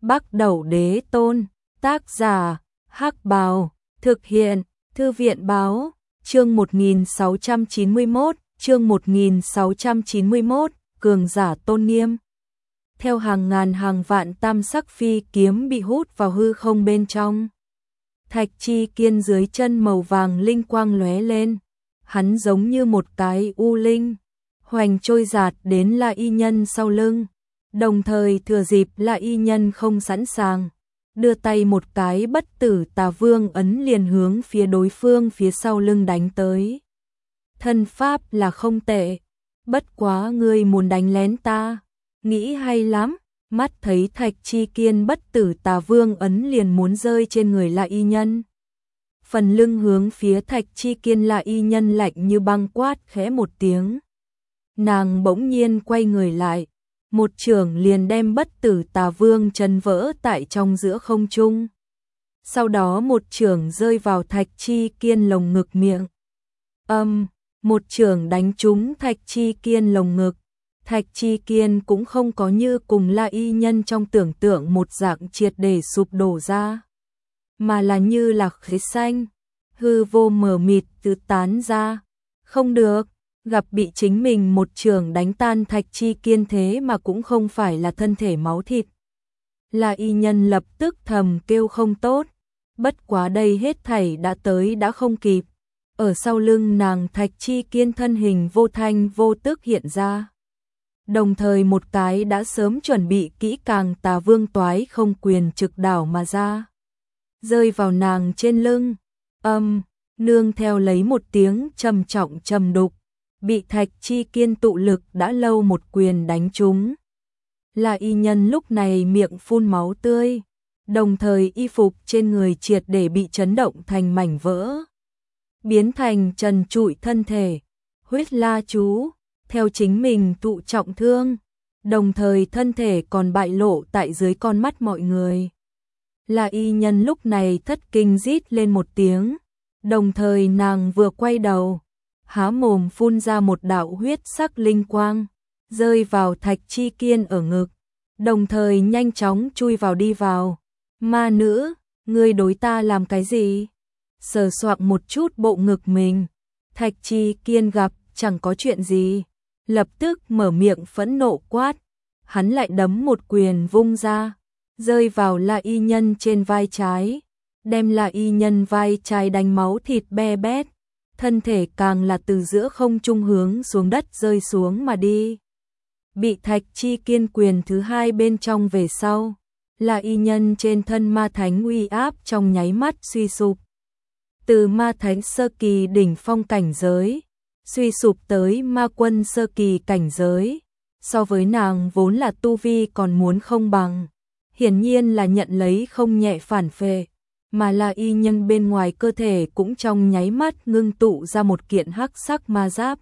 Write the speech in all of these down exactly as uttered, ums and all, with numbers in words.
Bắc Đẩu Đế Tôn, tác giả, Hắc Bào, thực hiện, Thư viện Báo, chương một nghìn sáu trăm chín mươi mốt, chương một nghìn sáu trăm chín mươi mốt, cường giả tôn nghiêm. Theo hàng ngàn hàng vạn tam sắc phi kiếm bị hút vào hư không bên trong. Thạch Chi Kiên dưới chân màu vàng linh quang lóe lên, hắn giống như một cái u linh, hoành trôi giạt đến La Y Nhân sau lưng, đồng thời thừa dịp La Y Nhân không sẵn sàng, đưa tay một cái bất tử tà vương ấn liền hướng phía đối phương phía sau lưng đánh tới. Thân pháp là không tệ, bất quá ngươi muốn đánh lén ta, nghĩ hay lắm. Mắt thấy Thạch Chi Kiên bất tử tà vương ấn liền muốn rơi trên người La Y Nhân. Phần lưng hướng phía Thạch Chi Kiên, La Y Nhân lạnh như băng quát khẽ một tiếng. Nàng bỗng nhiên quay người lại, một chưởng liền đem bất tử tà vương chấn vỡ tại trong giữa không trung. Sau đó một chưởng rơi vào Thạch Chi Kiên lồng ngực miệng. Âm, một chưởng đánh trúng Thạch Chi Kiên lồng ngực. Thạch Chi Kiên cũng không có như cùng La Y Nhân trong tưởng tượng một dạng triệt để sụp đổ ra, mà là như là khế xanh, hư vô mờ mịt tứ tán ra. Không được, gặp bị chính mình một chưởng đánh tan Thạch Chi Kiên thế mà cũng không phải là thân thể máu thịt. La Y Nhân lập tức thầm kêu không tốt, bất quá đây hết thảy đã tới đã không kịp. Ở sau lưng nàng Thạch Chi Kiên thân hình vô thanh vô tức hiện ra. Đồng thời một cái đã sớm chuẩn bị kỹ càng tà vương toái không quyền trực đảo mà ra, rơi vào nàng trên lưng. Âm, nương theo lấy một tiếng trầm trọng trầm đục, bị Thạch Chi Kiên tụ lực đã lâu một quyền đánh trúng. La Y Nhân lúc này miệng phun máu tươi, đồng thời y phục trên người triệt để bị chấn động thành mảnh vỡ, biến thành trần trụi thân thể. Huyết La chú theo chính mình tụ trọng thương, đồng thời thân thể còn bại lộ tại dưới con mắt mọi người. La Y Nhân lúc này thất kinh rít lên một tiếng, đồng thời nàng vừa quay đầu, há mồm phun ra một đạo huyết sắc linh quang, rơi vào Thạch Chi Kiên ở ngực, đồng thời nhanh chóng chui vào đi vào. Ma nữ, ngươi đối ta làm cái gì? Sờ soạng một chút bộ ngực mình, Thạch Chi Kiên gặp chẳng có chuyện gì, lập tức mở miệng phẫn nộ quát. Hắn lại đấm một quyền vung ra, rơi vào La Y Nhân trên vai trái, đem La Y Nhân vai trái đánh máu thịt be bét, thân thể càng là từ giữa không trung hướng xuống đất rơi xuống mà đi. Bị Thạch Chi Kiên quyền thứ hai bên trong về sau, La Y Nhân trên thân ma thánh uy áp trong nháy mắt suy sụp. Từ ma thánh sơ kỳ đỉnh phong cảnh giới, suy sụp tới ma quân sơ kỳ cảnh giới, so với nàng vốn là tu vi còn muốn không bằng, hiển nhiên là nhận lấy không nhẹ phản phệ, mà La Y Nhân bên ngoài cơ thể cũng trong nháy mắt ngưng tụ ra một kiện hắc sắc ma giáp,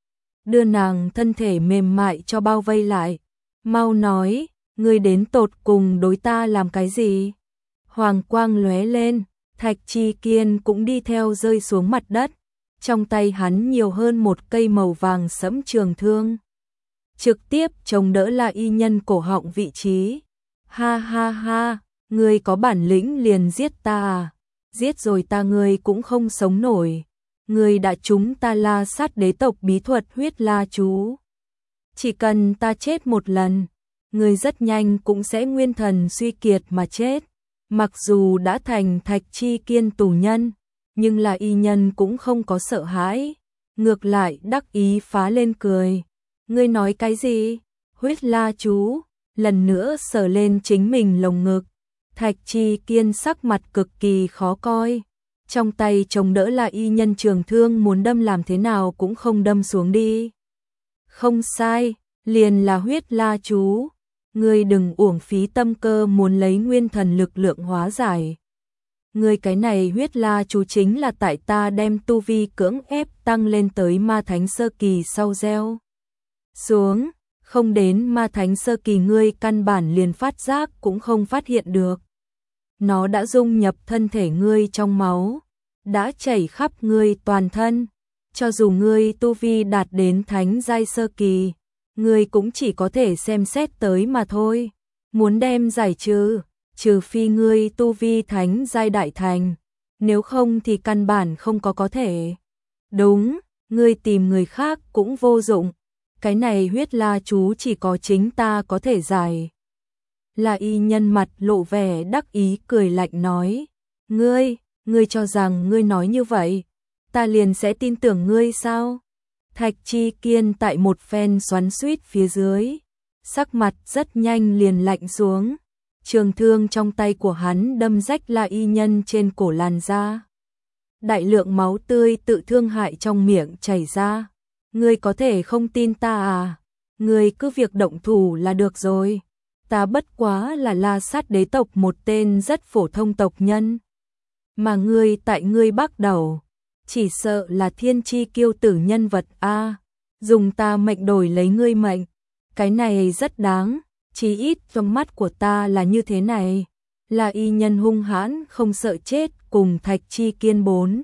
đưa nàng thân thể mềm mại cho bao vây lại. Mau nói, ngươi đến tột cùng đối ta làm cái gì? Hoàng quang lóe lên, Thạch Chi Kiên cũng đi theo rơi xuống mặt đất. Trong tay hắn nhiều hơn một cây màu vàng sẫm trường thương, trực tiếp chống đỡ La Y Nhân cổ họng vị trí. Ha ha ha, ngươi có bản lĩnh liền giết ta à? Giết rồi ta ngươi cũng không sống nổi. Ngươi đã trúng ta La Sát đế tộc bí thuật huyết la chú. Chỉ cần ta chết một lần, ngươi rất nhanh cũng sẽ nguyên thần suy kiệt mà chết. Mặc dù đã thành Thạch Chi Kiên tù nhân, nhưng La Y Nhân cũng không có sợ hãi, ngược lại đắc ý phá lên cười. Ngươi nói cái gì? Huyết la chú, lần nữa sờ lên chính mình lồng ngực. Thạch Chi Kiên sắc mặt cực kỳ khó coi, trong tay chống đỡ La Y Nhân trường thương muốn đâm làm thế nào cũng không đâm xuống đi. Không sai, liền là huyết la chú, ngươi đừng uổng phí tâm cơ muốn lấy nguyên thần lực lượng hóa giải. Ngươi cái này huyết la chú chính là tại ta đem tu vi cưỡng ép tăng lên tới ma thánh sơ kỳ sau gieo xuống, không đến ma thánh sơ kỳ ngươi căn bản liền phát giác cũng không phát hiện được. Nó đã dung nhập thân thể ngươi trong máu, đã chảy khắp ngươi toàn thân, cho dù ngươi tu vi đạt đến thánh giai sơ kỳ, ngươi cũng chỉ có thể xem xét tới mà thôi. Muốn đem giải trừ, trừ phi ngươi tu vi thánh giai đại thành, nếu không thì căn bản không có có thể. Đúng, ngươi tìm người khác cũng vô dụng, cái này huyết la chú chỉ có chính ta có thể giải. La y nhân mặt lộ vẻ đắc ý cười lạnh nói, ngươi, ngươi cho rằng ngươi nói như vậy, ta liền sẽ tin tưởng ngươi sao? Thạch Chi Kiên tại một phen xoắn xuýt phía dưới, sắc mặt rất nhanh liền lạnh xuống, trường thương trong tay của hắn đâm rách La y nhân trên cổ làn da. Đại lượng máu tươi tự thương hại trong miệng chảy ra. Ngươi có thể không tin ta à? Ngươi cứ việc động thủ là được rồi. Ta bất quá là La Sát đế tộc một tên rất phổ thông tộc nhân. Mà ngươi tại ngươi bắt đầu, chỉ sợ là thiên chi kiêu tử nhân vật a, dùng ta mệnh đổi lấy ngươi mệnh, cái này rất đáng, chí ít trong mắt của ta là như thế này. La y nhân hung hãn không sợ chết cùng Thạch Chi Kiên bốn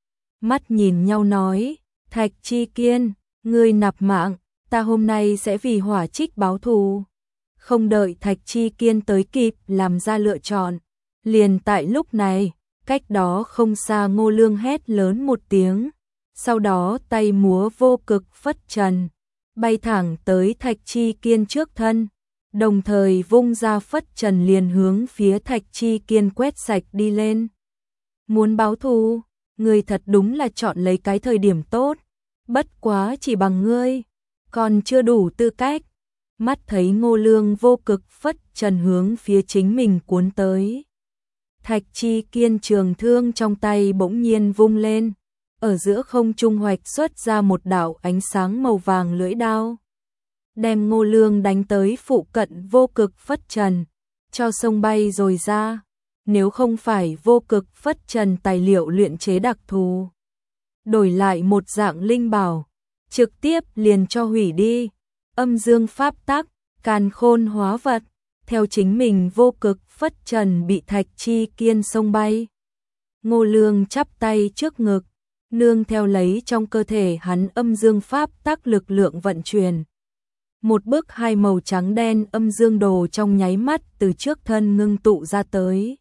mắt nhìn nhau nói, Thạch Chi Kiên, ngươi nạp mạng, ta hôm nay sẽ vì hỏa trích báo thù. Không đợi Thạch Chi Kiên tới kịp làm ra lựa chọn, liền tại lúc này, cách đó không xa Ngô Lương hét lớn một tiếng, sau đó tay múa vô cực phất trần, bay thẳng tới Thạch Chi Kiên trước thân, đồng thời vung ra phất trần liền hướng phía Thạch Chi Kiên quét sạch đi lên. Muốn báo thù, ngươi thật đúng là chọn lấy cái thời điểm tốt, bất quá chỉ bằng ngươi, còn chưa đủ tư cách. Mắt thấy Ngô Lương vô cực phất trần hướng phía chính mình cuốn tới. Thạch Chi Kiên trường thương trong tay bỗng nhiên vung lên, ở giữa không trung hoạch xuất ra một đạo ánh sáng màu vàng lưỡi đao, đem Ngô Lương đánh tới phụ cận vô cực phất trần, cho sông bay rồi ra. Nếu không phải vô cực phất trần tài liệu luyện chế đặc thù, đổi lại một dạng linh bảo, trực tiếp liền cho hủy đi. Âm dương pháp tắc, càn khôn hóa vật, theo chính mình vô cực phất trần bị Thạch Chi Kiên sông bay. Ngô Lương chắp tay trước ngực, nương theo lấy trong cơ thể hắn âm dương pháp tắc lực lượng vận chuyển. Một bức hai màu trắng đen âm dương đồ trong nháy mắt từ trước thân ngưng tụ ra tới.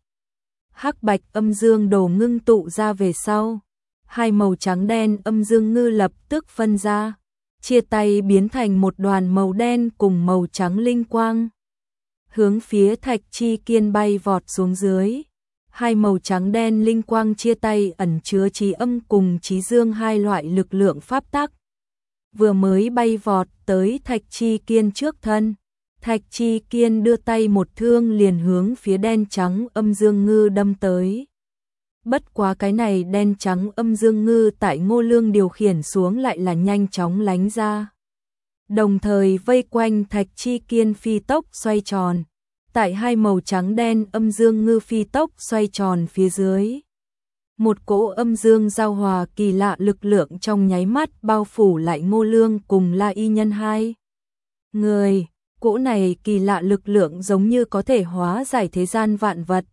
Hắc bạch âm dương đồ ngưng tụ ra về sau, hai màu trắng đen âm dương ngư lập tức phân ra, chia tay biến thành một đoàn màu đen cùng màu trắng linh quang, hướng phía Thạch Chi Kiên bay vọt xuống dưới. Hai màu trắng đen linh quang chia tay ẩn chứa trí âm cùng trí dương hai loại lực lượng pháp tắc. Vừa mới bay vọt tới Thạch Chi Kiên trước thân, Thạch Chi Kiên đưa tay một thương liền hướng phía đen trắng âm dương ngư đâm tới. Bất quá cái này đen trắng âm dương ngư tại Ngô Lương điều khiển xuống lại là nhanh chóng lánh ra. Đồng thời vây quanh Thạch Chi Kiên phi tốc xoay tròn. Tại hai màu trắng đen âm dương ngư phi tốc xoay tròn phía dưới, một cỗ âm dương giao hòa kỳ lạ lực lượng trong nháy mắt bao phủ lại Ngô Lương cùng La y nhân hai người. Cỗ này kỳ lạ lực lượng giống như có thể hóa giải thế gian vạn vật,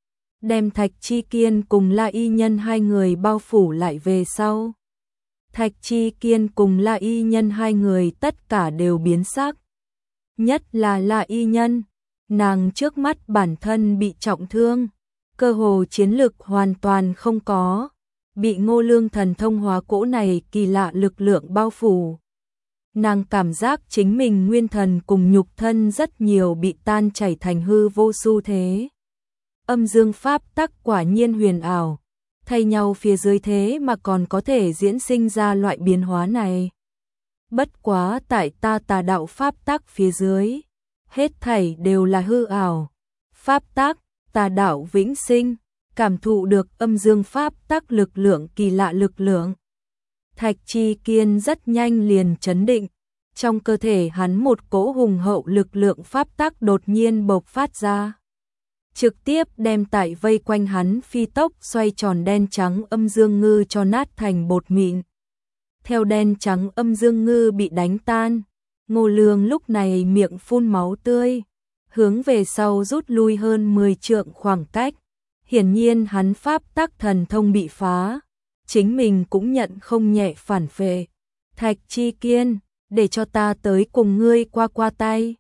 đem Thạch Chi Kiên cùng La y nhân hai người bao phủ lại về sau. Thạch Chi Kiên cùng La y nhân hai người tất cả đều biến sắc. Nhất là La y nhân, nàng trước mắt bản thân bị trọng thương, cơ hồ chiến lực hoàn toàn không có, bị Ngô Lương thần thông hóa cỗ này kỳ lạ lực lượng bao phủ. Nàng cảm giác chính mình nguyên thần cùng nhục thân rất nhiều bị tan chảy thành hư vô xu thế. Âm dương pháp tắc quả nhiên huyền ảo, thay nhau phía dưới thế mà còn có thể diễn sinh ra loại biến hóa này. Bất quá tại ta tà đạo pháp tắc phía dưới, hết thảy đều là hư ảo. Pháp tắc, tà đạo vĩnh sinh, cảm thụ được âm dương pháp tắc lực lượng kỳ lạ lực lượng. Thạch Chi Kiên rất nhanh liền chấn định, trong cơ thể hắn một cỗ hùng hậu lực lượng pháp tắc đột nhiên bộc phát ra, trực tiếp đem tại vây quanh hắn phi tốc xoay tròn đen trắng âm dương ngư cho nát thành bột mịn. Theo đen trắng âm dương ngư bị đánh tan, Ngô Lương lúc này miệng phun máu tươi, hướng về sau rút lui hơn mười trượng khoảng cách. Hiển nhiên hắn pháp tắc thần thông bị phá, chính mình cũng nhận không nhẹ phản phệ. Thạch Chi Kiên, để cho ta tới cùng ngươi qua qua tay.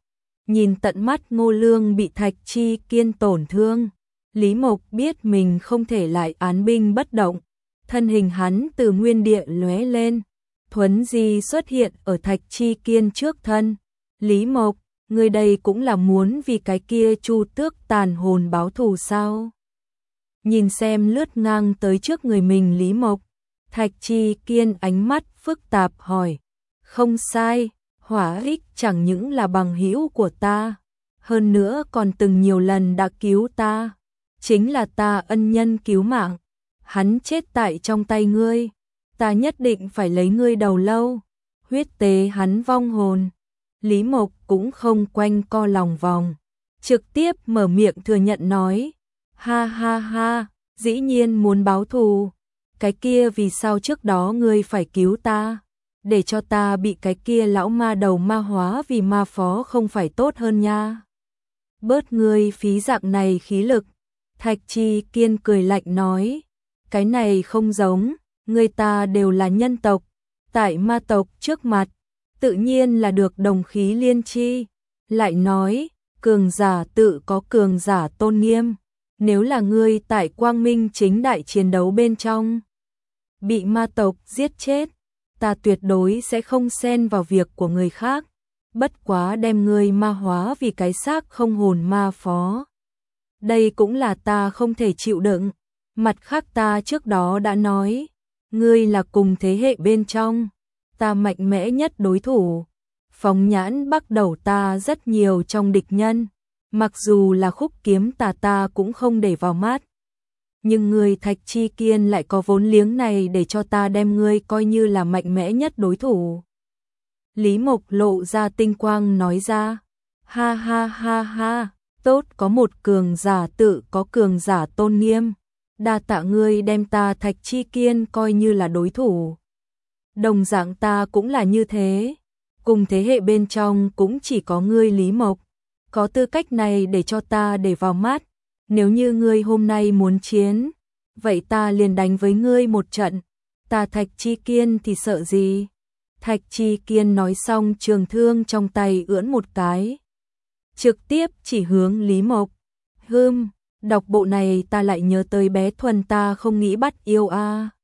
Nhìn tận mắt Ngô Lương bị Thạch Chi Kiên tổn thương, Lý Mộc biết mình không thể lại án binh bất động, thân hình hắn từ nguyên địa lóe lên, thuấn di xuất hiện ở Thạch Chi Kiên trước thân. Lý Mộc, ngươi đây cũng là muốn vì cái kia Chu Tước tàn hồn báo thù sao? Nhìn xem lướt ngang tới trước người mình Lý Mộc, Thạch Chi Kiên ánh mắt phức tạp hỏi, không sai, Hỏa Ích chẳng những là bằng hữu của ta, hơn nữa còn từng nhiều lần đã cứu ta, chính là ta ân nhân cứu mạng, hắn chết tại trong tay ngươi, ta nhất định phải lấy ngươi đầu lâu, huyết tế hắn vong hồn. Lý Mộc cũng không quanh co lòng vòng, trực tiếp mở miệng thừa nhận nói, ha ha ha, dĩ nhiên muốn báo thù, cái kia vì sao trước đó ngươi phải cứu ta, để cho ta bị cái kia lão ma đầu ma hóa vì ma phó không phải tốt hơn nha. Bớt ngươi phí dạng này khí lực, Thạch Chi Kiên cười lạnh nói, cái này không giống, người ta đều là nhân tộc, tại ma tộc trước mặt, tự nhiên là được đồng khí liên chi, lại nói, cường giả tự có cường giả tôn nghiêm, nếu là ngươi tại quang minh chính đại chiến đấu bên trong, bị ma tộc giết chết, ta tuyệt đối sẽ không xen vào việc của người khác, bất quá đem ngươi ma hóa vì cái xác không hồn ma phó. Đây cũng là ta không thể chịu đựng, mặt khác ta trước đó đã nói, ngươi là cùng thế hệ bên trong, ta mạnh mẽ nhất đối thủ, phóng nhãn bắt đầu ta rất nhiều trong địch nhân, mặc dù là khúc kiếm tà ta cũng không để vào mắt. Nhưng người Thạch Chi Kiên lại có vốn liếng này để cho ta đem ngươi coi như là mạnh mẽ nhất đối thủ. Lý Mộc lộ ra tinh quang nói ra, ha ha ha ha, tốt có một cường giả tự có cường giả tôn nghiêm, đa tạ ngươi đem ta Thạch Chi Kiên coi như là đối thủ. Đồng dạng ta cũng là như thế, cùng thế hệ bên trong cũng chỉ có ngươi Lý Mộc, có tư cách này để cho ta để vào mắt, nếu như ngươi hôm nay muốn chiến, vậy ta liền đánh với ngươi một trận, ta Thạch Chi Kiên thì sợ gì? Thạch Chi Kiên nói xong trường thương trong tay ưỡn một cái, trực tiếp chỉ hướng Lý Mộc. Hừm, đọc bộ này ta lại nhớ tới bé Thuần ta không nghĩ bắt yêu a. À.